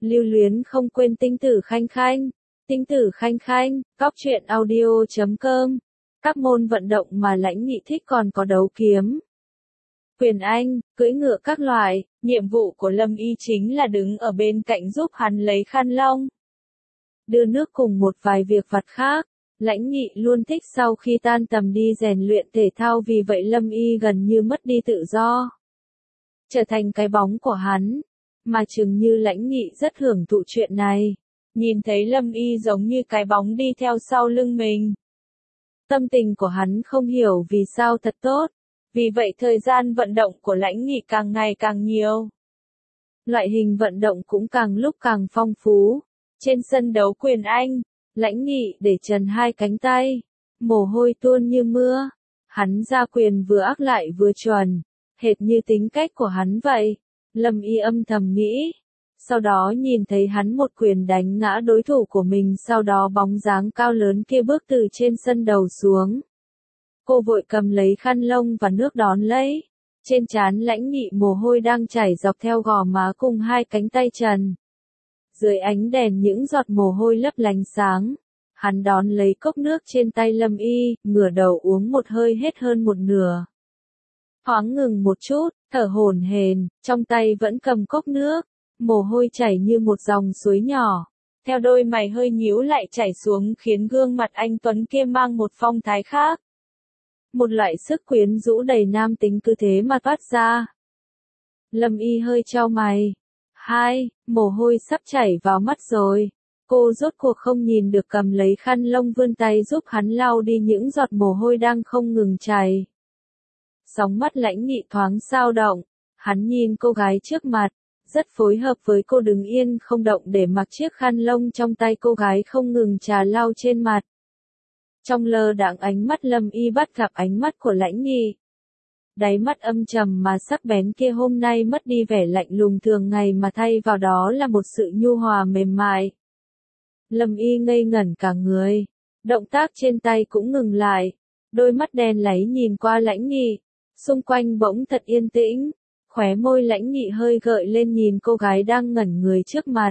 Lưu luyến không quên tinh tử khanh khanh. Tinh tử khanh khanh, cóc truyện audio.com. Các môn vận động mà Lãnh Nghị thích còn có đấu kiếm, quyền Anh, cưỡi ngựa các loại. Nhiệm vụ của Lâm Y chính là đứng ở bên cạnh giúp hắn lấy khăn lông, đưa nước cùng một vài việc vặt khác. Lãnh Nghị luôn thích sau khi tan tầm đi rèn luyện thể thao, vì vậy Lâm Y gần như mất đi tự do, trở thành cái bóng của hắn. Mà chừng như Lãnh Nghị rất hưởng thụ chuyện này, nhìn thấy Lâm Y giống như cái bóng đi theo sau lưng mình. Tâm tình của hắn không hiểu vì sao thật tốt, vì vậy thời gian vận động của Lãnh Nghị càng ngày càng nhiều. Loại hình vận động cũng càng lúc càng phong phú. Trên sân đấu quyền Anh, Lãnh Nghị để trần hai cánh tay, mồ hôi tuôn như mưa. Hắn ra quyền vừa ác lại vừa chuẩn, hệt như tính cách của hắn vậy. Lâm Y âm thầm nghĩ. Sau đó nhìn thấy hắn một quyền đánh ngã đối thủ của mình, sau đó bóng dáng cao lớn kia bước từ trên sân đầu xuống. Cô vội cầm lấy khăn lông và nước đón lấy. Trên trán Lãnh Nghị mồ hôi đang chảy dọc theo gò má cùng hai cánh tay trần. Dưới ánh đèn những giọt mồ hôi lấp lánh sáng. Hắn đón lấy cốc nước trên tay Lâm Y, ngửa đầu uống một hơi hết hơn một nửa. Thoáng ngừng một chút, thở hổn hển, trong tay vẫn cầm cốc nước. Mồ hôi chảy như một dòng suối nhỏ, theo đôi mày hơi nhíu lại chảy xuống, khiến gương mặt anh tuấn kia mang một phong thái khác. Một loại sức quyến rũ đầy nam tính cứ thế mà toát ra. Lâm Y hơi chau mày. Mồ hôi sắp chảy vào mắt rồi. Cô rốt cuộc không nhìn được, cầm lấy khăn lông vươn tay giúp hắn lau đi những giọt mồ hôi đang không ngừng chảy. Sóng mắt Lãnh Nghị thoáng dao động. Hắn nhìn cô gái trước mặt, rất phối hợp với cô đứng yên không động để mặc chiếc khăn lông trong tay cô gái không ngừng trà lau trên mặt. Trong lơ đãng ánh mắt Lâm Y bắt gặp ánh mắt của Lãnh Nghị. Đáy mắt âm trầm mà sắc bén kia hôm nay mất đi vẻ lạnh lùng thường ngày mà thay vào đó là một sự nhu hòa mềm mại. Lâm Y ngây ngẩn cả người, động tác trên tay cũng ngừng lại, đôi mắt đen láy nhìn qua Lãnh Nghị, xung quanh bỗng thật yên tĩnh. Khóe môi Lãnh Nghị hơi gợi lên nhìn cô gái đang ngẩn người trước mặt.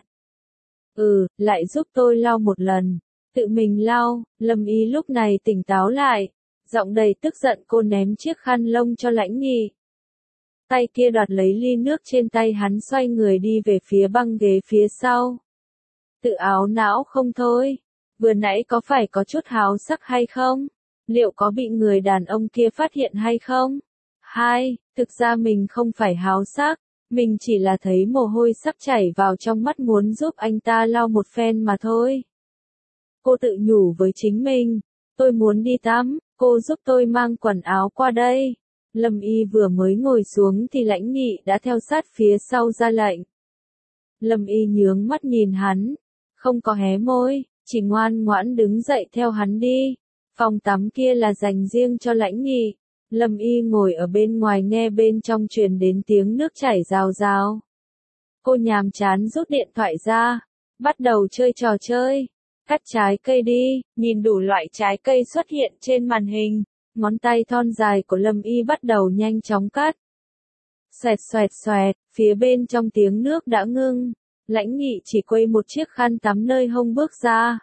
Lại giúp tôi lau một lần. Tự mình lau. Lâm Y lúc này tỉnh táo lại, giọng đầy tức giận cô ném chiếc khăn lông cho Lãnh Nghị. Tay kia đoạt lấy ly nước trên tay hắn, xoay người đi về phía băng ghế phía sau. Tự áo não không thôi. Vừa nãy có phải có chút háo sắc hay không? Liệu có bị người đàn ông kia phát hiện hay không? Thực ra mình không phải háo sắc, mình chỉ là thấy mồ hôi sắp chảy vào trong mắt muốn giúp anh ta lau một phen mà thôi. Cô tự nhủ với chính mình, tôi muốn đi tắm, cô giúp tôi mang quần áo qua đây. Lâm Y vừa mới ngồi xuống thì Lãnh Nghị đã theo sát phía sau ra lệnh. Lâm Y nhướng mắt nhìn hắn, không có hé môi, chỉ ngoan ngoãn đứng dậy theo hắn đi. Phòng tắm kia là dành riêng cho Lãnh Nghị. Lâm Y ngồi ở bên ngoài nghe bên trong truyền đến tiếng nước chảy rào rào. Cô nhàm chán rút điện thoại ra, bắt đầu chơi trò chơi. Cắt trái cây đi, nhìn đủ loại trái cây xuất hiện trên màn hình. Ngón tay thon dài của Lâm Y bắt đầu nhanh chóng cắt. Xoẹt xoẹt xoẹt, phía bên trong tiếng nước đã ngưng. Lãnh Nghị chỉ quây một chiếc khăn tắm nơi hông bước ra.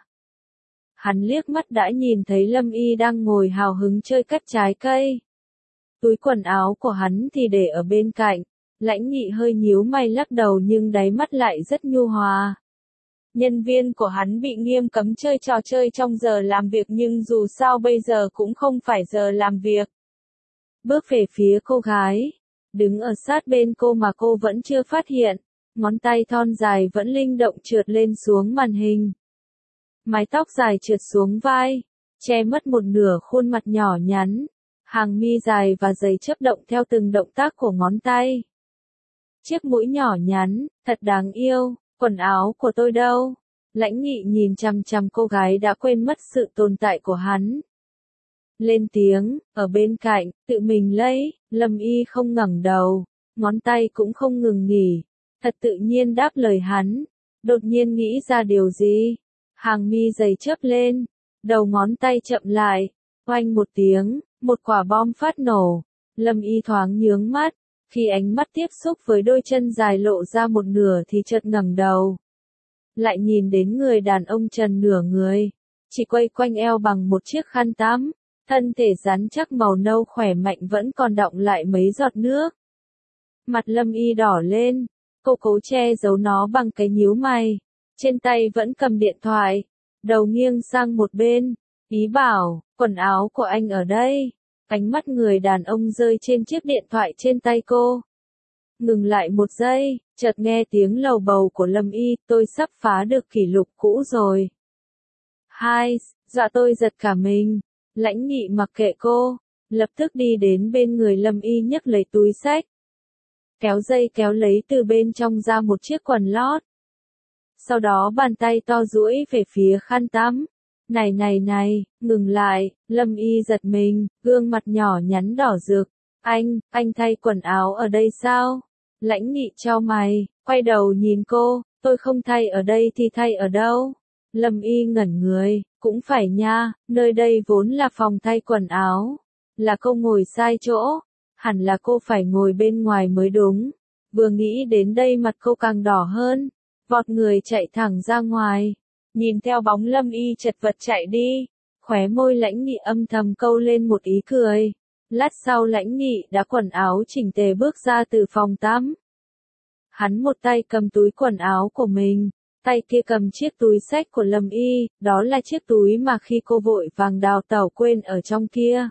Hắn liếc mắt đã nhìn thấy Lâm Y đang ngồi hào hứng chơi cắt trái cây. Túi quần áo của hắn thì để ở bên cạnh. Lãnh Nghị hơi nhíu mày lắc đầu nhưng đáy mắt lại rất nhu hòa. Nhân viên của hắn bị nghiêm cấm chơi trò chơi trong giờ làm việc, nhưng dù sao bây giờ cũng không phải giờ làm việc. Bước về phía cô gái, đứng ở sát bên cô mà cô vẫn chưa phát hiện. Ngón tay thon dài vẫn linh động trượt lên xuống màn hình. Mái tóc dài trượt xuống vai, che mất một nửa khuôn mặt nhỏ nhắn. Hàng mi dài và dày chớp động theo từng động tác của ngón tay. Chiếc mũi nhỏ nhắn, thật đáng yêu. Quần áo của tôi đâu? Lãnh Nghị nhìn chằm chằm cô gái đã quên mất sự tồn tại của hắn. Lên tiếng, ở bên cạnh, tự mình lấy. Lâm Y không ngẩng đầu, ngón tay cũng không ngừng nghỉ. Thật tự nhiên đáp lời hắn. Đột nhiên nghĩ ra điều gì? Hàng mi dày chớp lên, đầu ngón tay chậm lại. Oanh một tiếng, một quả bom phát nổ. Lâm Y thoáng nhướng mắt. Khi ánh mắt tiếp xúc với đôi chân dài lộ ra một nửa thì chợt ngẩng đầu. lại nhìn đến người đàn ông trần nửa người, chỉ quay quanh eo bằng một chiếc khăn tắm, thân thể rắn chắc màu nâu khỏe mạnh vẫn còn đọng lại mấy giọt nước. Mặt Lâm Y đỏ lên, cô cố che giấu nó bằng cái nhíu mày, trên tay vẫn cầm điện thoại, đầu nghiêng sang một bên, ý bảo, quần áo của anh ở đây. Ánh mắt người đàn ông rơi trên chiếc điện thoại trên tay cô. Ngừng lại một giây, chợt nghe tiếng lầu bầu của Lâm Y, tôi sắp phá được kỷ lục cũ rồi. Hai, dọa tôi giật cả mình. Lãnh Nghị mặc kệ cô, lập tức đi đến bên người Lâm Y nhấc lấy túi xách. Kéo dây kéo lấy từ bên trong ra một chiếc quần lót. Sau đó bàn tay to duỗi về phía khăn tắm. Này, ngừng lại, Lâm Y giật mình, gương mặt nhỏ nhắn đỏ rực. Anh thay quần áo ở đây sao? Lãnh Nghị chau mày, quay đầu nhìn cô, tôi không thay ở đây thì thay ở đâu? Lâm Y ngẩn người, cũng phải nha, nơi đây vốn là phòng thay quần áo. Là cô ngồi sai chỗ, hẳn là cô phải ngồi bên ngoài mới đúng. Vừa nghĩ đến đây mặt cô càng đỏ hơn, vọt người chạy thẳng ra ngoài. Nhìn theo bóng Lâm Y chật vật chạy đi, khóe môi Lãnh Nghị âm thầm câu lên một ý cười. Lát sau Lãnh Nghị đã quần áo chỉnh tề bước ra từ phòng tắm. Hắn một tay cầm túi quần áo của mình, tay kia cầm chiếc túi xách của Lâm Y, đó là chiếc túi mà khi cô vội vàng đào tẩu quên ở trong kia.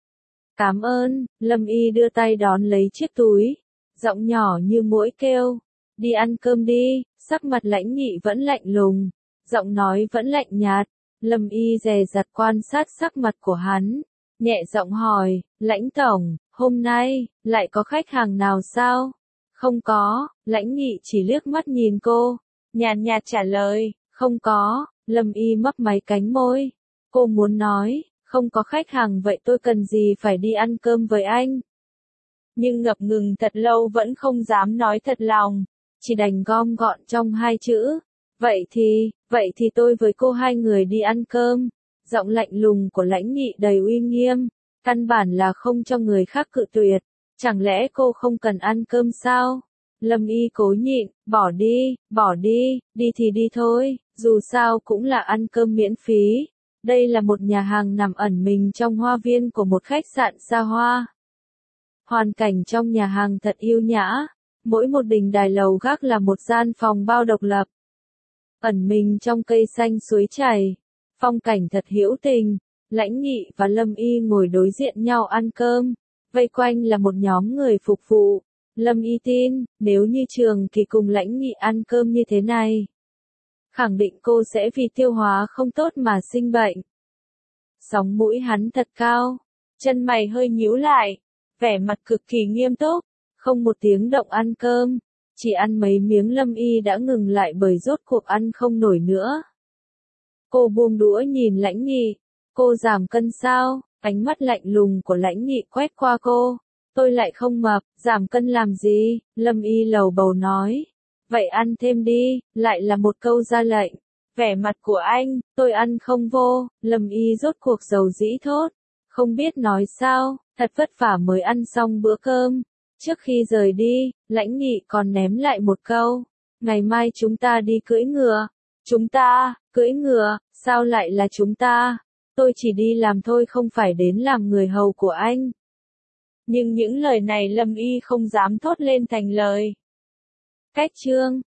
Cảm ơn, Lâm Y đưa tay đón lấy chiếc túi, giọng nhỏ như muỗi kêu, đi ăn cơm đi, sắc mặt Lãnh Nghị vẫn lạnh lùng. Giọng nói vẫn lạnh nhạt, Lâm Y dè dặt quan sát sắc mặt của hắn, nhẹ giọng hỏi, Lãnh tổng, hôm nay, lại có khách hàng nào sao? Không có, Lãnh Nghị chỉ liếc mắt nhìn cô, nhàn nhạt trả lời, không có, Lâm Y mấp máy cánh môi, cô muốn nói, không có khách hàng vậy tôi cần gì phải đi ăn cơm với anh? Nhưng ngập ngừng thật lâu vẫn không dám nói thật lòng, chỉ đành gom gọn trong hai chữ. Vậy thì tôi với cô hai người đi ăn cơm. Giọng lạnh lùng của Lãnh Nghị đầy uy nghiêm, căn bản là không cho người khác cự tuyệt. Chẳng lẽ cô không cần ăn cơm sao? Lâm Y cố nhịn, bỏ đi, đi thì đi thôi, dù sao cũng là ăn cơm miễn phí. Đây là một nhà hàng nằm ẩn mình trong hoa viên của một khách sạn xa hoa. Hoàn cảnh trong nhà hàng thật yêu nhã, mỗi một đình đài lầu gác là một gian phòng bao độc lập. Ẩn mình trong cây xanh suối chảy, phong cảnh thật hữu tình. Lãnh Nghị và Lâm Y ngồi đối diện nhau ăn cơm, vây quanh là một nhóm người phục vụ. Lâm Y tin, nếu như Trường Kỳ cùng Lãnh Nghị ăn cơm như thế này, khẳng định cô sẽ vì tiêu hóa không tốt mà sinh bệnh. Sóng mũi hắn thật cao, chân mày hơi nhíu lại, vẻ mặt cực kỳ nghiêm túc, không một tiếng động ăn cơm. Chỉ ăn mấy miếng Lâm Y đã ngừng lại bởi rốt cuộc ăn không nổi nữa. Cô buông đũa nhìn Lãnh Nghị, cô giảm cân sao? Ánh mắt lạnh lùng của Lãnh Nghị quét qua cô. Tôi lại không mập, giảm cân làm gì? Lâm Y lầu bầu nói. Vậy ăn thêm đi, lại là một câu ra lệnh. Vẻ mặt của anh, tôi ăn không vô. Lâm Y rốt cuộc dầu dĩ thốt. Không biết nói sao, thật vất vả mới ăn xong bữa cơm. Trước khi rời đi, Lãnh Nghị còn ném lại một câu. Ngày mai chúng ta đi cưỡi ngựa. Chúng ta, cưỡi ngựa, sao lại là chúng ta? Tôi chỉ đi làm thôi không phải đến làm người hầu của anh. Nhưng những lời này Lâm Y không dám thốt lên thành lời. Cách chương